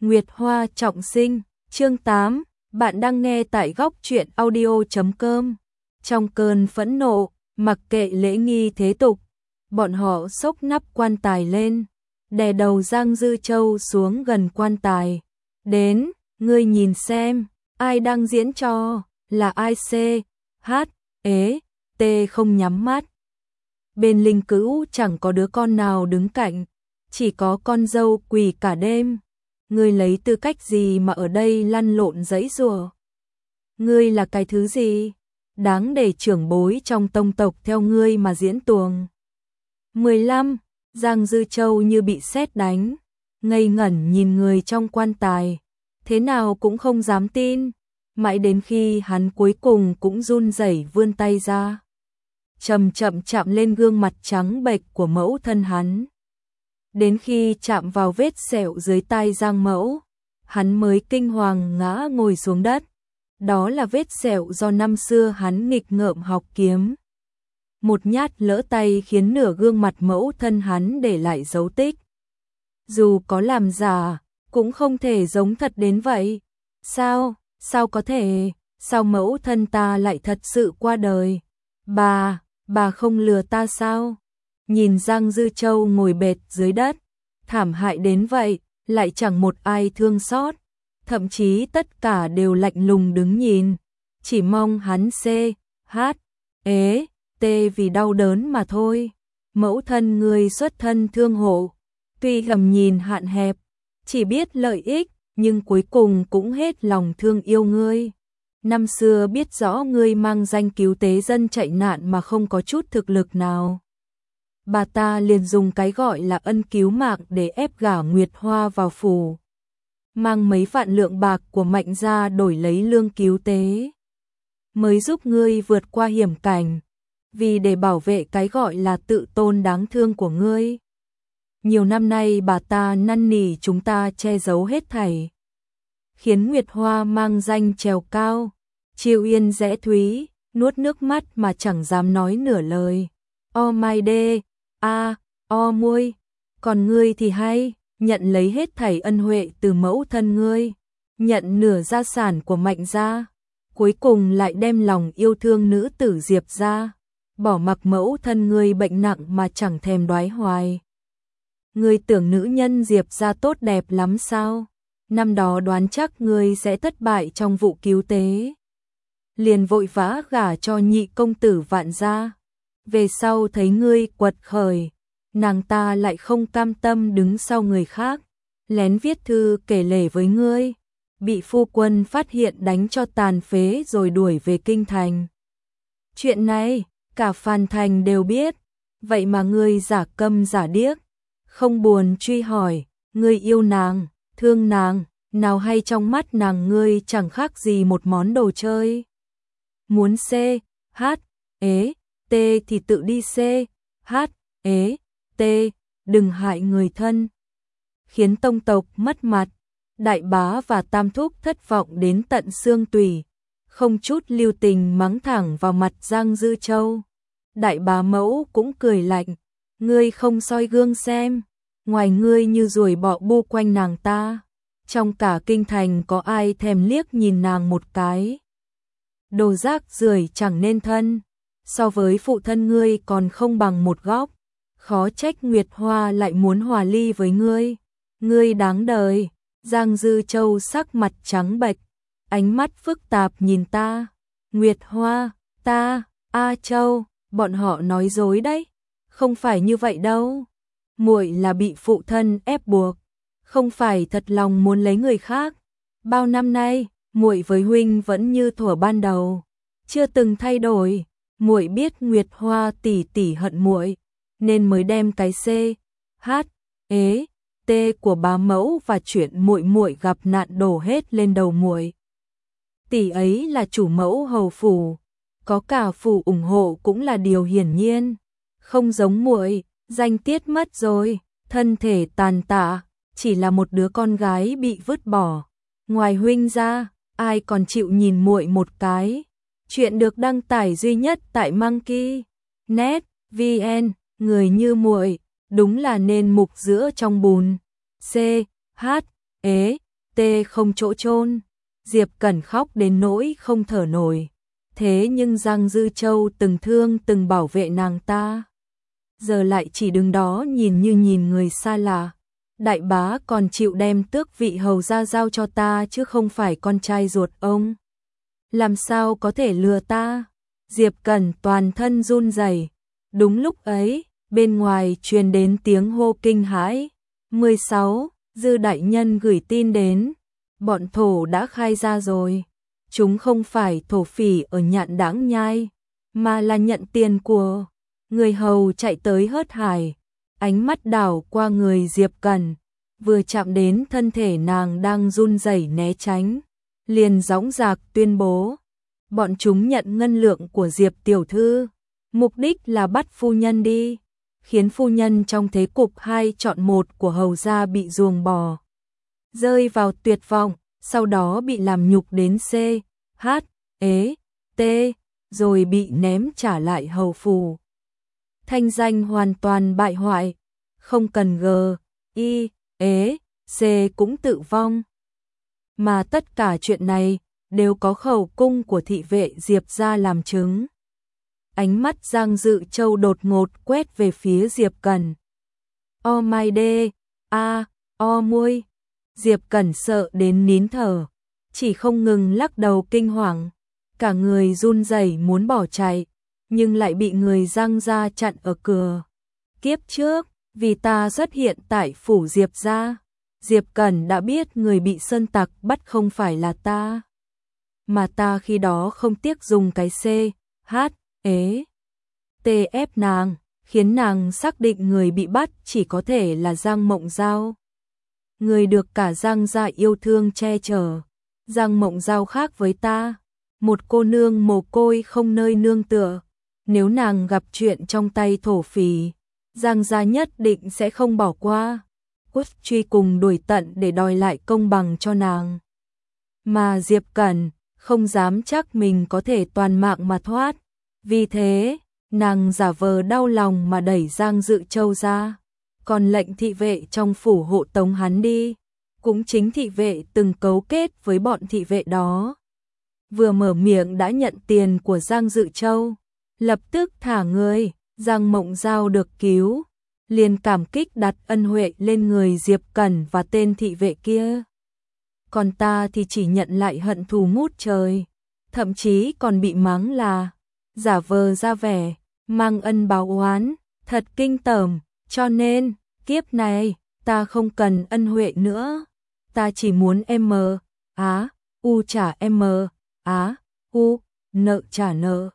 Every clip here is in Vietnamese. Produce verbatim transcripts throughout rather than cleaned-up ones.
Nguyệt Hoa trọng sinh, chương tám, bạn đang nghe tại góc truyện audio chấm com. Trong cơn phẫn nộ, mặc kệ lễ nghi thế tục, bọn họ xốc nắp quan tài lên, đè đầu Giang Dư Châu xuống gần quan tài. Đến, ngươi nhìn xem, ai đang diễn trò, là ai c, h, ế, t không nhắm mắt. Bên linh cữu chẳng có đứa con nào đứng cạnh, chỉ có con dâu quỳ cả đêm. Ngươi lấy tư cách gì mà ở đây lăn lộn giãy giụa? Ngươi là cái thứ gì? Đáng để trưởng bối trong tông tộc theo ngươi mà diễn tuồng. mười lăm. Giang Dư Châu như bị sét đánh, ngây ngẩn nhìn người trong quan tài, thế nào cũng không dám tin, mãi đến khi hắn cuối cùng cũng run rẩy vươn tay ra, chậm chậm chạm lên gương mặt trắng bệch của mẫu thân hắn. Đến khi chạm vào vết sẹo dưới tai Giang mẫu, hắn mới kinh hoàng ngã ngồi xuống đất. Đó là vết sẹo do năm xưa hắn nghịch ngợm học kiếm. Một nhát lỡ tay khiến nửa gương mặt mẫu thân hắn để lại dấu tích. Dù có làm giả, cũng không thể giống thật đến vậy. Sao, sao có thể, sao mẫu thân ta lại thật sự qua đời? Bà, bà không lừa ta sao? Nhìn Giang Dư Châu ngồi bệt dưới đất, thảm hại đến vậy, lại chẳng một ai thương xót, thậm chí tất cả đều lạnh lùng đứng nhìn, chỉ mong hắn c, h, ế, t vì đau đớn mà thôi. Mẫu thân ngươi xuất thân thương hộ, tuy gầm nhìn hạn hẹp, chỉ biết lợi ích, nhưng cuối cùng cũng hết lòng thương yêu ngươi. Năm xưa biết rõ ngươi mang danh cứu tế dân chạy nạn mà không có chút thực lực nào, bà ta liền dùng cái gọi là ân cứu mạng để ép gả Nguyệt Hoa vào phủ, mang mấy vạn lượng bạc của Mạnh gia đổi lấy lương cứu tế, mới giúp ngươi vượt qua hiểm cảnh, vì để bảo vệ cái gọi là tự tôn đáng thương của ngươi. Nhiều năm nay bà ta năn nỉ chúng ta che giấu hết thảy, khiến Nguyệt Hoa mang danh trèo cao, chiêu yên rẽ thúy, nuốt nước mắt mà chẳng dám nói nửa lời. O my đê, a, o muôi, còn ngươi thì hay, nhận lấy hết thảy ân huệ từ mẫu thân ngươi, nhận nửa gia sản của Mạnh gia, cuối cùng lại đem lòng yêu thương nữ tử Diệp gia, bỏ mặc mẫu thân ngươi bệnh nặng mà chẳng thèm đoái hoài. Ngươi tưởng nữ nhân Diệp gia tốt đẹp lắm sao? Năm đó đoán chắc ngươi sẽ thất bại trong vụ cứu tế, liền vội vã gả cho nhị công tử Vạn gia. Về sau thấy ngươi quật khởi, nàng ta lại không cam tâm đứng sau người khác, lén viết thư kể lể với ngươi, bị phu quân phát hiện đánh cho tàn phế rồi đuổi về kinh thành. Chuyện này, cả Phan Thành đều biết, vậy mà ngươi giả câm giả điếc, không buồn truy hỏi, ngươi yêu nàng, thương nàng, nào hay trong mắt nàng ngươi chẳng khác gì một món đồ chơi. Muốn c, h, ế, t thì tự đi c, h, ế, t, đừng hại người thân, khiến tông tộc mất mặt. Đại bá và tam thúc thất vọng đến tận xương tủy, không chút lưu tình mắng thẳng vào mặt Giang Dư Châu. Đại bá mẫu cũng cười lạnh, ngươi không soi gương xem, ngoài ngươi như ruồi bọ bu quanh nàng ta, trong cả kinh thành có ai thèm liếc nhìn nàng một cái. Đồ rác rưởi chẳng nên thân, so với phụ thân ngươi còn không bằng một góc, khó trách Nguyệt Hoa lại muốn hòa ly với ngươi, ngươi đáng đời. Giang Dư Châu sắc mặt trắng bệch, ánh mắt phức tạp nhìn ta. Nguyệt Hoa, ta, A Châu, bọn họ nói dối đấy, không phải như vậy đâu. Muội là bị phụ thân ép buộc, không phải thật lòng muốn lấy người khác. Bao năm nay, muội với huynh vẫn như thuở ban đầu, chưa từng thay đổi. Muội biết Nguyệt Hoa tỷ tỷ hận muội, nên mới đem cái c, h, ế, t của bá mẫu và chuyện muội muội gặp nạn đổ hết lên đầu muội. Tỷ ấy là chủ mẫu hầu phủ, có cả phủ ủng hộ cũng là điều hiển nhiên, không giống muội, danh tiết mất rồi, thân thể tàn tạ, chỉ là một đứa con gái bị vứt bỏ. Ngoài huynh ra, ai còn chịu nhìn muội một cái. Chuyện được đăng tải duy nhất tại Monkey net vn, người như muội đúng là nên mục giữa trong bùn. C, H, ế, tê không chỗ chôn. Diệp Cẩn khóc đến nỗi không thở nổi. Thế nhưng Giang Dư Châu từng thương từng bảo vệ nàng ta, giờ lại chỉ đứng đó nhìn như nhìn người xa lạ. Đại bá còn chịu đem tước vị hầu gia giao cho ta chứ không phải con trai ruột ông. Làm sao có thể lừa ta? Diệp Cẩn toàn thân run rẩy. Đúng lúc ấy, bên ngoài truyền đến tiếng hô kinh hãi. mười sáu, Dư đại nhân gửi tin đến. Bọn thổ đã khai ra rồi. Chúng không phải thổ phỉ ở Nhạn Đãng Nhai, mà là nhận tiền của người hầu chạy tới hớt hải. Ánh mắt đảo qua người Diệp Cẩn, vừa chạm đến thân thể nàng đang run rẩy né tránh, liền dõng dạc tuyên bố. Bọn chúng nhận ngân lượng của Diệp tiểu thư, mục đích là bắt phu nhân đi, khiến phu nhân trong thế cục hai chọn một của hầu gia bị ruồng bỏ, rơi vào tuyệt vọng, sau đó bị làm nhục đến C, H, ế, T, rồi bị ném trả lại hầu phủ. Thanh danh hoàn toàn bại hoại, không cần G, I, ế, C cũng tự vong. Mà tất cả chuyện này đều có khẩu cung của thị vệ Diệp gia làm chứng. Ánh mắt Giang Dự Châu đột ngột quét về phía Diệp Cẩn. O my đê, a, o muôi. Diệp Cẩn sợ đến nín thở, chỉ không ngừng lắc đầu kinh hoàng, cả người run rẩy muốn bỏ chạy, nhưng lại bị người Giang gia chặn ở cửa. Kiếp trước, vì ta xuất hiện tại phủ Diệp gia, Diệp Cẩn đã biết người bị sơn tặc bắt không phải là ta, mà ta khi đó không tiếc dùng cái C, H, ế, T ép nàng, khiến nàng xác định người bị bắt chỉ có thể là Giang Mộng Giao. Người được cả Giang gia yêu thương che chở. Giang Mộng Giao khác với ta, một cô nương mồ côi không nơi nương tựa. Nếu nàng gặp chuyện trong tay thổ phỉ, Giang gia nhất định sẽ không bỏ qua, quất truy cùng đuổi tận để đòi lại công bằng cho nàng. Mà Diệp Cẩn không dám chắc mình có thể toàn mạng mà thoát, vì thế nàng giả vờ đau lòng mà đẩy Giang Dự Châu ra, còn lệnh thị vệ trong phủ hộ tống hắn đi. Cũng chính thị vệ từng cấu kết với bọn thị vệ đó, vừa mở miệng đã nhận tiền của Giang Dự Châu, lập tức thả người. Giang Mộng Giao được cứu, liền cảm kích đặt ân huệ lên người Diệp Cẩn và tên thị vệ kia. Còn ta thì chỉ nhận lại hận thù ngút trời, thậm chí còn bị mắng là giả vờ ra vẻ, mang ân báo oán, thật kinh tởm. Cho nên, kiếp này, ta không cần ân huệ nữa, ta chỉ muốn M, Á, U trả M, Á, U, nợ trả nợ.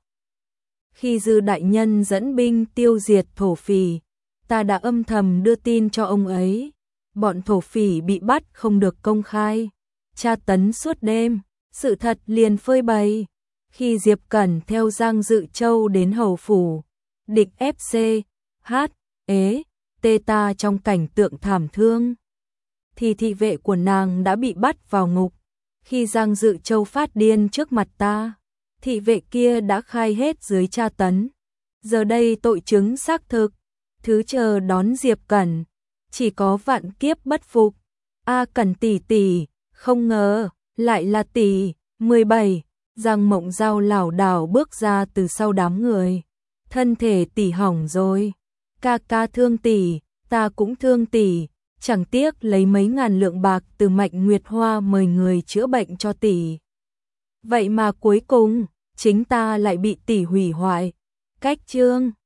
Khi Dư đại nhân dẫn binh tiêu diệt thổ phỉ, ta đã âm thầm đưa tin cho ông ấy. Bọn thổ phỉ bị bắt không được công khai, tra tấn suốt đêm, sự thật liền phơi bày. Khi Diệp Cẩn theo Giang Dự Châu đến hầu phủ, địch ép C, H, ế, T ta trong cảnh tượng thảm thương, thì thị vệ của nàng đã bị bắt vào ngục. Khi Giang Dự Châu phát điên trước mặt ta, thị vệ kia đã khai hết dưới tra tấn. Giờ đây tội chứng xác thực, thứ chờ đón Diệp Cẩn chỉ có vạn kiếp bất phục. A Cẩn tỷ tỷ, không ngờ lại là tỷ. mười bảy, Giang Mộng Giao lảo đảo bước ra từ sau đám người. Thân thể tỷ hỏng rồi. Ca ca thương tỷ, ta cũng thương tỷ, chẳng tiếc lấy mấy ngàn lượng bạc từ Mạnh Nguyệt Hoa mời người chữa bệnh cho tỷ. Vậy mà cuối cùng, chính ta lại bị tỷ hủy hoại. Cách chương